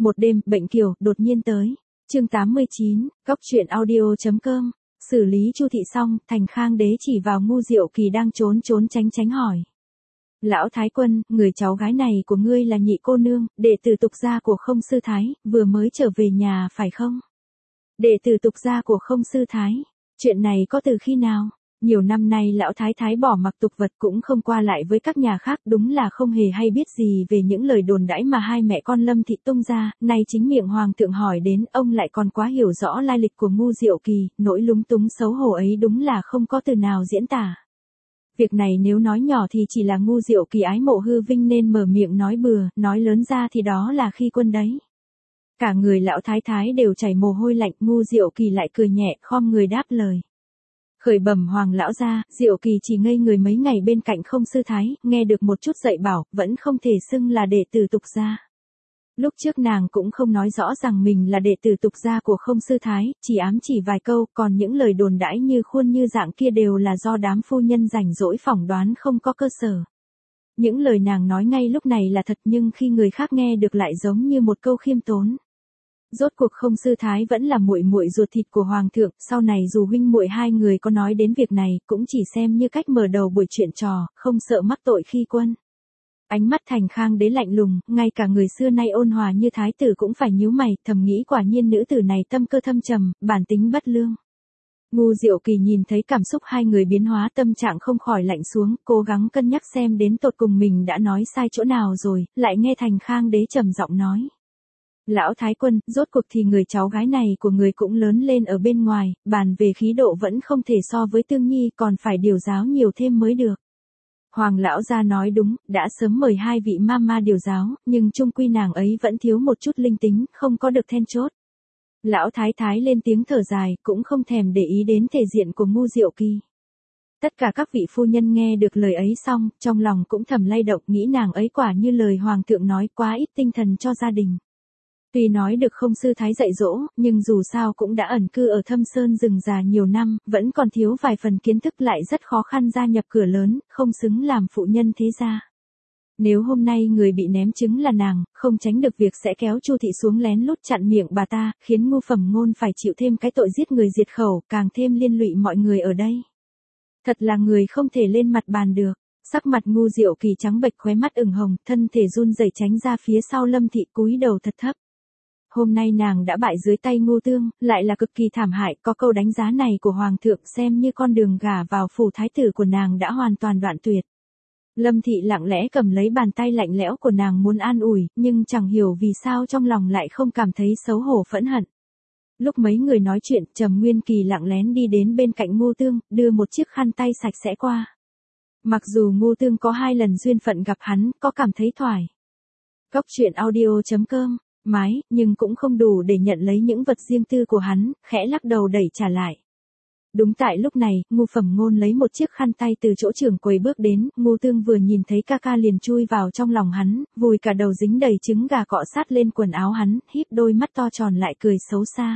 Một đêm, bệnh kiều, đột nhiên tới. Chương 89, Cóc truyện audio.com. Xử lý Chu thị xong, Thành Khang đế chỉ vào Ngu Diệu Kỳ đang trốn tránh hỏi. Lão Thái Quân, người cháu gái này của ngươi là nhị cô nương, đệ tử tục gia của Không Sư Thái, vừa mới trở về nhà phải không? Đệ tử tục gia của Không Sư Thái. Chuyện này có từ khi nào? Nhiều năm nay lão thái thái bỏ mặc tục vật cũng không qua lại với các nhà khác, đúng là không hề hay biết gì về những lời đồn đãi mà hai mẹ con Lâm thị tung ra, nay chính miệng hoàng thượng hỏi đến, ông lại còn quá hiểu rõ lai lịch của Ngu Diệu Kỳ, nỗi lúng túng xấu hổ ấy đúng là không có từ nào diễn tả. Việc này nếu nói nhỏ thì chỉ là Ngu Diệu Kỳ ái mộ hư vinh nên mở miệng nói bừa, nói lớn ra thì đó là khi quân đấy. Cả người lão thái thái đều chảy mồ hôi lạnh, Ngu Diệu Kỳ lại cười nhẹ, khom người đáp lời. Khởi bẩm hoàng lão gia, Diệu Kỳ chỉ ngây người mấy ngày bên cạnh Không Sư Thái, nghe được một chút dạy bảo, vẫn không thể xưng là đệ tử tục gia. Lúc trước nàng cũng không nói rõ rằng mình là đệ tử tục gia của Không Sư Thái, chỉ ám chỉ vài câu, còn những lời đồn đãi như khuôn như dạng kia đều là do đám phu nhân rảnh rỗi phỏng đoán không có cơ sở. Những lời nàng nói ngay lúc này là thật nhưng khi người khác nghe được lại giống như một câu khiêm tốn. Rốt cuộc Không Sư Thái vẫn là muội muội ruột thịt của hoàng thượng, sau này dù huynh muội hai người có nói đến việc này, cũng chỉ xem như cách mở đầu buổi chuyện trò, không sợ mắc tội khi quân. Ánh mắt Thành Khang đế lạnh lùng, ngay cả người xưa nay ôn hòa như thái tử cũng phải nhíu mày, thầm nghĩ quả nhiên nữ tử này tâm cơ thâm trầm, bản tính bất lương. Ngu Diệu Kỳ nhìn thấy cảm xúc hai người biến hóa, tâm trạng không khỏi lạnh xuống, cố gắng cân nhắc xem đến tột cùng mình đã nói sai chỗ nào rồi, lại nghe Thành Khang đế trầm giọng nói. Lão Thái Quân, rốt cuộc thì người cháu gái này của người cũng lớn lên ở bên ngoài, bàn về khí độ vẫn không thể so với Tương Nhi, còn phải điều giáo nhiều thêm mới được. Hoàng lão gia nói đúng, đã sớm mời hai vị mama điều giáo, nhưng chung quy nàng ấy vẫn thiếu một chút linh tính, không có được then chốt. Lão Thái Thái lên tiếng thở dài, cũng không thèm để ý đến thể diện của Ngu Diệu Kỳ. Tất cả các vị phu nhân nghe được lời ấy xong, trong lòng cũng thầm lay động, nghĩ nàng ấy quả như lời hoàng thượng nói, quá ít tinh thần cho gia đình. Tuy nói được Không Sư Thái dạy dỗ, nhưng dù sao cũng đã ẩn cư ở thâm sơn rừng già nhiều năm, vẫn còn thiếu vài phần kiến thức, lại rất khó khăn gia nhập cửa lớn, không xứng làm phụ nhân thế gia. Nếu hôm nay người bị ném trứng là nàng, không tránh được việc sẽ kéo Chu thị xuống lén lút chặn miệng bà ta, khiến Ngu Phẩm Ngôn phải chịu thêm cái tội giết người diệt khẩu, càng thêm liên lụy mọi người ở đây. Thật là người không thể lên mặt bàn được. Sắc mặt Ngu Diệu Kỳ trắng bệch, khóe mắt ửng hồng, thân thể run rẩy tránh ra phía sau Lâm thị, cúi đầu thật thấp. Hôm nay nàng đã bại dưới tay Ngu Tương, lại là cực kỳ thảm hại, có câu đánh giá này của hoàng thượng xem như con đường gả vào phủ thái tử của nàng đã hoàn toàn đoạn tuyệt. Lâm thị lặng lẽ cầm lấy bàn tay lạnh lẽo của nàng muốn an ủi, nhưng chẳng hiểu vì sao trong lòng lại không cảm thấy xấu hổ phẫn hận. Lúc mấy người nói chuyện, Trầm Nguyên Kỳ lặng lén đi đến bên cạnh Ngu Tương, đưa một chiếc khăn tay sạch sẽ qua. Mặc dù Ngu Tương có 2 lần duyên phận gặp hắn, có cảm thấy thoải. Cóc truyện audio.com mái, nhưng cũng không đủ để nhận lấy những vật riêng tư của hắn, khẽ lắc đầu đẩy trả lại. Đúng tại lúc này, Ngu Phẩm Ngôn lấy một chiếc khăn tay từ chỗ trưởng quầy bước đến, Ngu Tương vừa nhìn thấy ca ca liền chui vào trong lòng hắn, vùi cả đầu dính đầy trứng gà cọ sát lên quần áo hắn, híp đôi mắt to tròn lại cười xấu xa.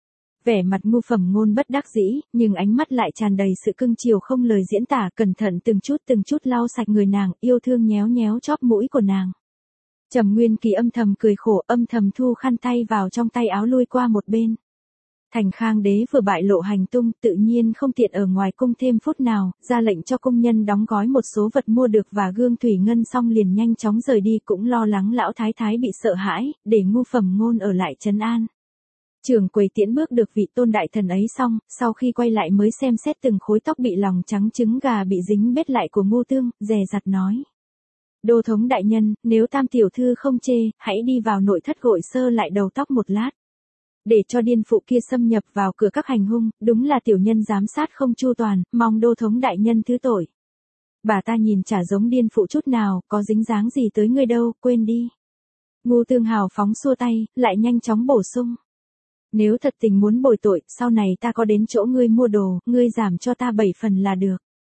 Vẻ mặt Ngu Phẩm Ngôn bất đắc dĩ, nhưng ánh mắt lại tràn đầy sự cưng chiều không lời diễn tả, cẩn thận từng chút lau sạch người nàng, yêu thương nhéo nhéo chóp mũi của nàng. Trầm Nguyên Kỳ âm thầm cười khổ, âm thầm thu khăn tay vào trong tay áo lui qua một bên. Thành Khang đế vừa bại lộ hành tung, tự nhiên không tiện ở ngoài cung thêm phút nào, ra lệnh cho công nhân đóng gói một số vật mua được và gương thủy ngân, xong liền nhanh chóng rời đi, cũng lo lắng lão thái thái bị sợ hãi, để Ngu Phẩm Ngôn ở lại trấn an. Trưởng quầy tiễn bước được vị tôn đại thần ấy xong, sau khi quay lại mới xem xét từng khối tóc bị lòng trắng trứng gà bị dính bết lại của Ngu Tương, dè dặt nói. Đô thống đại nhân, nếu Tam tiểu thư không chê, hãy đi vào nội thất gội sơ lại đầu tóc một lát. Để cho điên phụ kia xâm nhập vào cửa các hành hung, đúng là tiểu nhân giám sát không chu toàn, mong đô thống đại nhân thứ tội. Bà ta nhìn chả giống điên phụ chút nào, có dính dáng gì tới ngươi đâu, quên đi. Ngu Tương hào phóng xua tay, lại nhanh chóng bổ sung. Nếu thật tình muốn bồi tội, sau này ta có đến chỗ ngươi mua đồ, ngươi giảm cho ta 7 phần là được.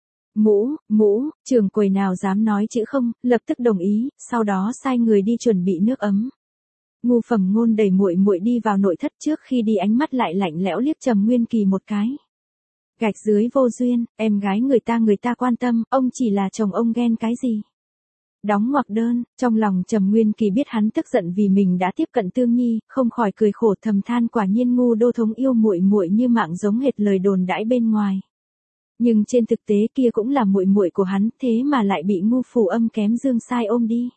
Mũ, trưởng quầy nào dám nói chữ không, lập tức đồng ý, sau đó sai người đi chuẩn bị nước ấm. Ngu Phẩm Ngôn đẩy muội muội đi vào nội thất, trước khi đi ánh mắt lại lạnh lẽo liếc Trầm Nguyên Kỳ một cái. Gạch dưới vô duyên, em gái người ta quan tâm, ông chỉ là chồng ông ghen cái gì. Đóng ngoặc đơn, trong lòng Trầm Nguyên Kỳ biết hắn tức giận vì mình đã tiếp cận Tương Nhi, không khỏi cười khổ thầm than quả nhiên Ngu Đô Thống yêu muội muội như mạng giống hệt lời đồn đãi bên ngoài. Nhưng trên thực tế kia cũng là muội muội của hắn, thế mà lại bị Ngu Phù Âm kém dương sai ôm đi.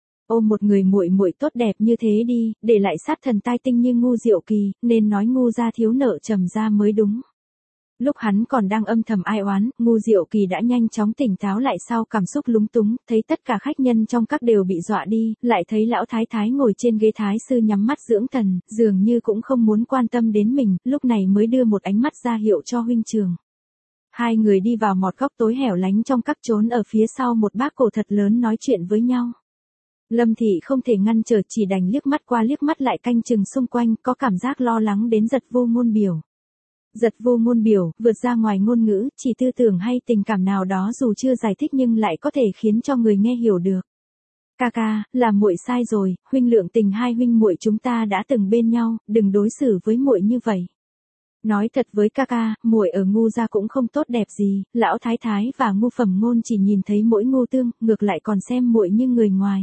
Ôm một người muội muội tốt đẹp như thế đi, để lại sát thần tai tinh như Ngu Diệu Kỳ, nên nói Ngu gia thiếu nợ Trầm gia mới đúng. Lúc hắn còn đang âm thầm ai oán, Ngu Diệu Kỳ đã nhanh chóng tỉnh táo lại sau cảm xúc lúng túng, thấy tất cả khách nhân trong các đều bị dọa đi, lại thấy lão thái thái ngồi trên ghế thái sư nhắm mắt dưỡng thần, dường như cũng không muốn quan tâm đến mình, lúc này mới đưa một ánh mắt ra hiệu cho huynh trường. Hai người đi vào một góc tối hẻo lánh trong các trốn ở phía sau một bác cổ thật lớn nói chuyện với nhau. Lâm Thị không thể ngăn trở chỉ đành liếc mắt qua liếc mắt lại canh chừng xung quanh, có cảm giác lo lắng đến giật vô ngôn biểu. Giật vô ngôn biểu, vượt ra ngoài ngôn ngữ, chỉ tư tưởng hay tình cảm nào đó dù chưa giải thích nhưng lại có thể khiến cho người nghe hiểu được. Ca ca, là muội sai rồi, huynh lượng tình hai huynh muội chúng ta đã từng bên nhau, đừng đối xử với muội như vậy. Nói thật với ca ca, muội ở Ngu gia cũng không tốt đẹp gì, lão thái thái và Ngu Phẩm Ngôn chỉ nhìn thấy mỗi Ngu Tương, ngược lại còn xem muội như người ngoài.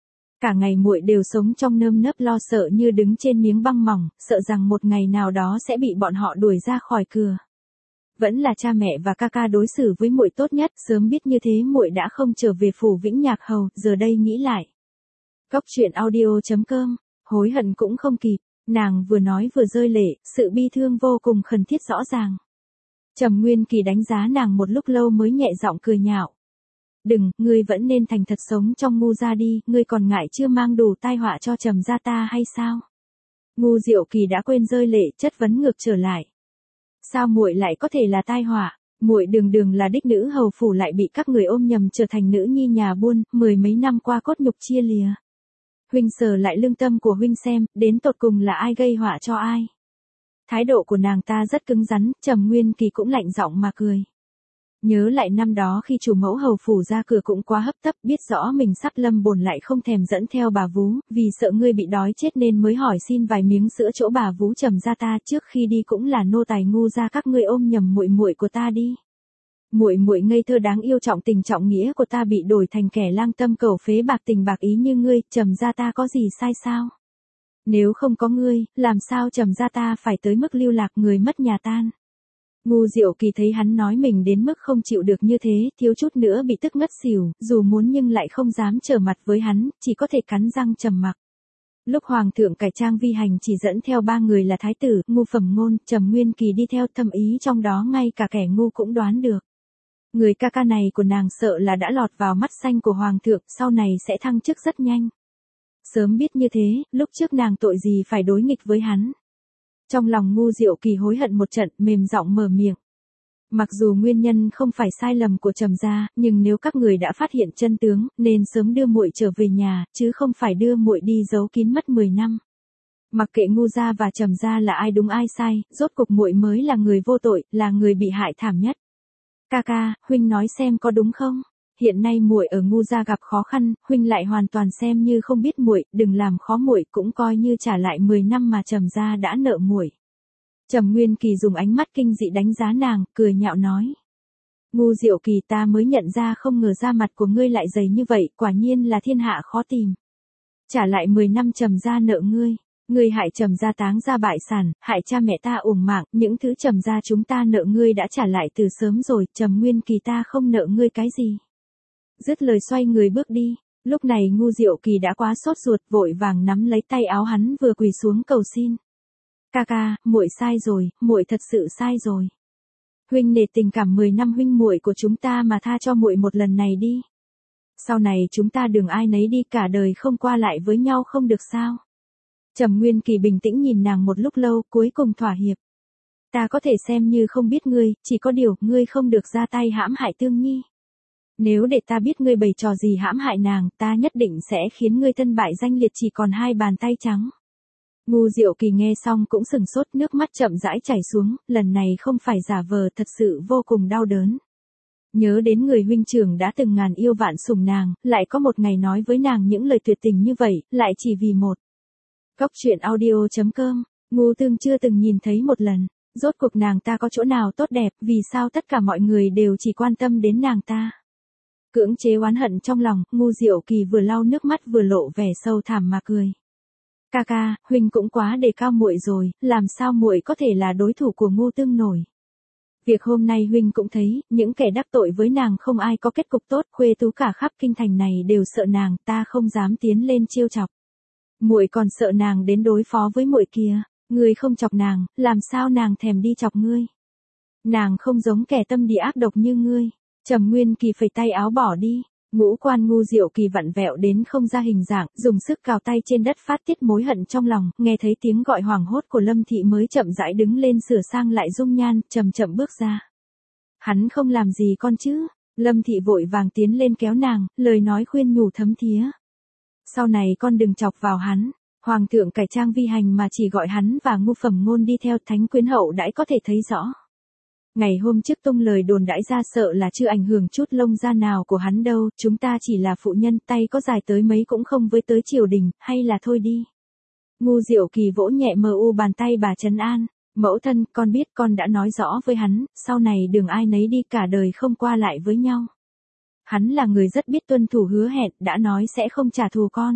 Cả ngày muội đều sống trong nơm nớp lo sợ như đứng trên miếng băng mỏng, sợ rằng một ngày nào đó sẽ bị bọn họ đuổi ra khỏi cửa. Vẫn là cha mẹ và ca ca đối xử với muội tốt nhất, sớm biết như thế muội đã không trở về phủ Vĩnh Nhạc Hầu, giờ đây nghĩ lại. Cóc truyện audio.com, hối hận cũng không kịp, nàng vừa nói vừa rơi lệ, sự bi thương vô cùng khẩn thiết rõ ràng. Trầm Nguyên Kỳ đánh giá nàng một lúc lâu mới nhẹ giọng cười nhạo. Đừng, ngươi vẫn nên thành thật sống trong Ngu gia đi, ngươi còn ngại chưa mang đủ tai họa cho Trầm gia ta hay sao? Ngu Diệu Kỳ đã quên rơi lệ, chất vấn ngược trở lại. Sao muội lại có thể là tai họa? Muội đường đường là đích nữ hầu phủ lại bị các người ôm nhầm trở thành nữ nhi nhà buôn, mười mấy năm qua cốt nhục chia lìa. Huynh sờ lại lương tâm của huynh xem, đến tột cùng là ai gây họa cho ai? Thái độ của nàng ta rất cứng rắn, Trầm Nguyên Kỳ cũng lạnh giọng mà cười. Nhớ lại năm đó khi chủ mẫu hầu phủ ra cửa cũng quá hấp tấp, biết rõ mình sắp lâm bồn lại không thèm dẫn theo bà vú, vì sợ ngươi bị đói chết nên mới hỏi xin vài miếng sữa chỗ bà vú Trầm gia ta, trước khi đi cũng là nô tài Ngu gia các ngươi ôm nhầm muội muội của ta đi. Muội muội ngây thơ đáng yêu trọng tình trọng nghĩa của ta bị đổi thành kẻ lang tâm cầu phế bạc tình bạc ý như ngươi, Trầm gia ta có gì sai sao? Nếu không có ngươi, làm sao Trầm gia ta phải tới mức lưu lạc người mất nhà tan? Ngu Diệu Kỳ thấy hắn nói mình đến mức không chịu được như thế, thiếu chút nữa bị tức ngất xỉu, dù muốn nhưng lại không dám trở mặt với hắn, chỉ có thể cắn răng trầm mặc. Lúc Hoàng thượng cải trang vi hành chỉ dẫn theo ba người là Thái tử, Ngu Phẩm Ngôn, Trầm Nguyên Kỳ đi theo, thâm ý trong đó ngay cả kẻ ngu cũng đoán được. Người ca ca này của nàng sợ là đã lọt vào mắt xanh của Hoàng thượng, sau này sẽ thăng chức rất nhanh. Sớm biết như thế, lúc trước nàng tội gì phải đối nghịch với hắn. Trong lòng Ngu Diệu Kỳ hối hận một trận, mềm giọng mở miệng. Mặc dù nguyên nhân không phải sai lầm của Trầm gia, nhưng nếu các người đã phát hiện chân tướng, nên sớm đưa muội trở về nhà, chứ không phải đưa muội đi giấu kín mất 10 năm. Mặc kệ Ngu gia và Trầm gia là ai đúng ai sai, rốt cục muội mới là người vô tội, là người bị hại thảm nhất. Ca ca, huynh nói xem có đúng không? Hiện nay muội ở Ngu gia gặp khó khăn, huynh lại hoàn toàn xem như không biết muội, đừng làm khó muội, cũng coi như trả lại 10 năm mà Trầm gia đã nợ muội. Trầm Nguyên Kỳ dùng ánh mắt kinh dị đánh giá nàng, cười nhạo nói. Ngu Diệu Kỳ, ta mới nhận ra không ngờ da mặt của ngươi lại dày như vậy, quả nhiên là thiên hạ khó tìm. Trả lại 10 năm Trầm gia nợ ngươi. Ngươi hại Trầm gia táng ra bại sản, hại cha mẹ ta uổng mạng, những thứ Trầm gia chúng ta nợ ngươi đã trả lại từ sớm rồi, Trầm Nguyên Kỳ ta không nợ ngươi cái gì. Dứt lời xoay người bước đi, lúc này Ngu Diệu Kỳ đã quá sốt ruột, vội vàng nắm lấy tay áo hắn vừa quỳ xuống cầu xin. Ca ca, muội sai rồi, muội thật sự sai rồi. Huynh nể tình cảm 10 năm huynh muội của chúng ta mà tha cho muội một lần này đi. Sau này chúng ta đường ai nấy đi, cả đời không qua lại với nhau không được sao? Trầm Nguyên Kỳ bình tĩnh nhìn nàng một lúc lâu, cuối cùng thỏa hiệp. Ta có thể xem như không biết ngươi, chỉ có điều, ngươi không được ra tay hãm hại Tương Nhi. Nếu để ta biết ngươi bày trò gì hãm hại nàng, ta nhất định sẽ khiến ngươi thân bại danh liệt chỉ còn hai bàn tay trắng. Ngu Diệu Kỳ nghe xong cũng sừng sốt, nước mắt chậm rãi chảy xuống, lần này không phải giả vờ, thật sự vô cùng đau đớn. Nhớ đến người huynh trưởng đã từng ngàn yêu vạn sủng nàng, lại có một ngày nói với nàng những lời tuyệt tình như vậy, lại chỉ vì một. Cóc truyện audio.com, Ngu Tương chưa từng nhìn thấy một lần, rốt cuộc nàng ta có chỗ nào tốt đẹp, vì sao tất cả mọi người đều chỉ quan tâm đến nàng ta. Cưỡng chế oán hận trong lòng, Ngu Diệu Kỳ vừa lau nước mắt vừa lộ vẻ sâu thẳm mà cười. Ca ca, huynh cũng quá đề cao muội rồi, làm sao muội có thể là đối thủ của Ngu Tương nổi. Việc hôm nay huynh cũng thấy, những kẻ đắc tội với nàng không ai có kết cục tốt, khuê tú cả khắp kinh thành này đều sợ nàng, ta không dám tiến lên trêu chọc. Muội còn sợ nàng đến đối phó với muội kia, ngươi không chọc nàng, làm sao nàng thèm đi chọc ngươi. Nàng không giống kẻ tâm địa ác độc như ngươi. Trầm Nguyên Kỳ phẩy tay áo bỏ đi, ngũ quan Ngu Diệu Kỳ vặn vẹo đến không ra hình dạng, dùng sức cào tay trên đất phát tiết mối hận trong lòng, nghe thấy tiếng gọi hoảng hốt của Lâm Thị mới chậm rãi đứng lên sửa sang lại dung nhan, chậm chậm bước ra. Hắn không làm gì con chứ? Lâm Thị vội vàng tiến lên kéo nàng, lời nói khuyên nhủ thấm thía. Sau này con đừng chọc vào hắn, hoàng thượng cải trang vi hành mà chỉ gọi hắn và Ngu Phẩm Ngôn đi theo, thánh quyến hậu đãi có thể thấy rõ. Ngày hôm trước tung lời đồn đãi ra sợ là chưa ảnh hưởng chút lông da nào của hắn đâu, chúng ta chỉ là phụ nhân, tay có dài tới mấy cũng không với tới triều đình, hay là thôi đi. Ngu Diệu Kỳ vỗ nhẹ mờ u bàn tay bà trấn an, mẫu thân, con biết con đã nói rõ với hắn, sau này đường ai nấy đi, cả đời không qua lại với nhau. Hắn là người rất biết tuân thủ hứa hẹn, đã nói sẽ không trả thù con.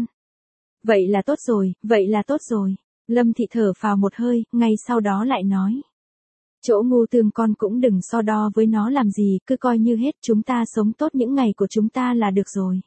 Vậy là tốt rồi, vậy là tốt rồi. Lâm Thị thở phào một hơi, ngay sau đó lại nói. Chỗ Ngu Tương con cũng đừng so đo với nó làm gì, cứ coi như hết, chúng ta sống tốt những ngày của chúng ta là được rồi.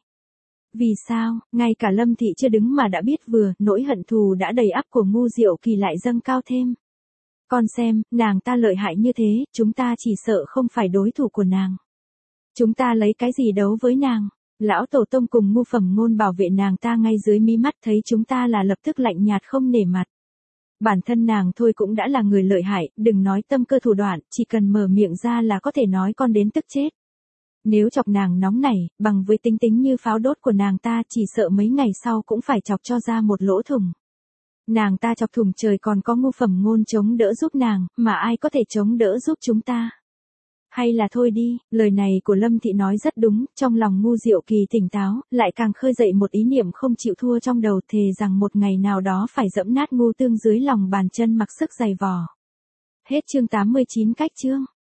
Vì sao, ngay cả Lâm Thị chưa đứng mà đã biết vừa, nỗi hận thù đã đầy ắp của Ngu Diệu Kỳ lại dâng cao thêm. Con xem, nàng ta lợi hại như thế, chúng ta chỉ sợ không phải đối thủ của nàng. Chúng ta lấy cái gì đấu với nàng? Lão tổ tông cùng Ngu Phẩm Ngôn bảo vệ nàng ta ngay dưới mí mắt, thấy chúng ta là lập tức lạnh nhạt không nể mặt. Bản thân nàng thôi cũng đã là người lợi hại, đừng nói tâm cơ thủ đoạn, chỉ cần mở miệng ra là có thể nói con đến tức chết. Nếu chọc nàng nóng nảy, bằng với tính tính như pháo đốt của nàng ta, chỉ sợ mấy ngày sau cũng phải chọc cho ra một lỗ thủng. Nàng ta chọc thủng trời, còn có Ngu Phẩm Ngôn chống đỡ giúp nàng, mà ai có thể chống đỡ giúp chúng ta. Hay là thôi đi, lời này của Lâm Thị nói rất đúng, trong lòng Ngu Diệu Kỳ tỉnh táo, lại càng khơi dậy một ý niệm không chịu thua trong đầu, thề rằng một ngày nào đó phải dẫm nát Ngu Tương dưới lòng bàn chân, mặc sức giày vò. Hết chương 89 cách chương.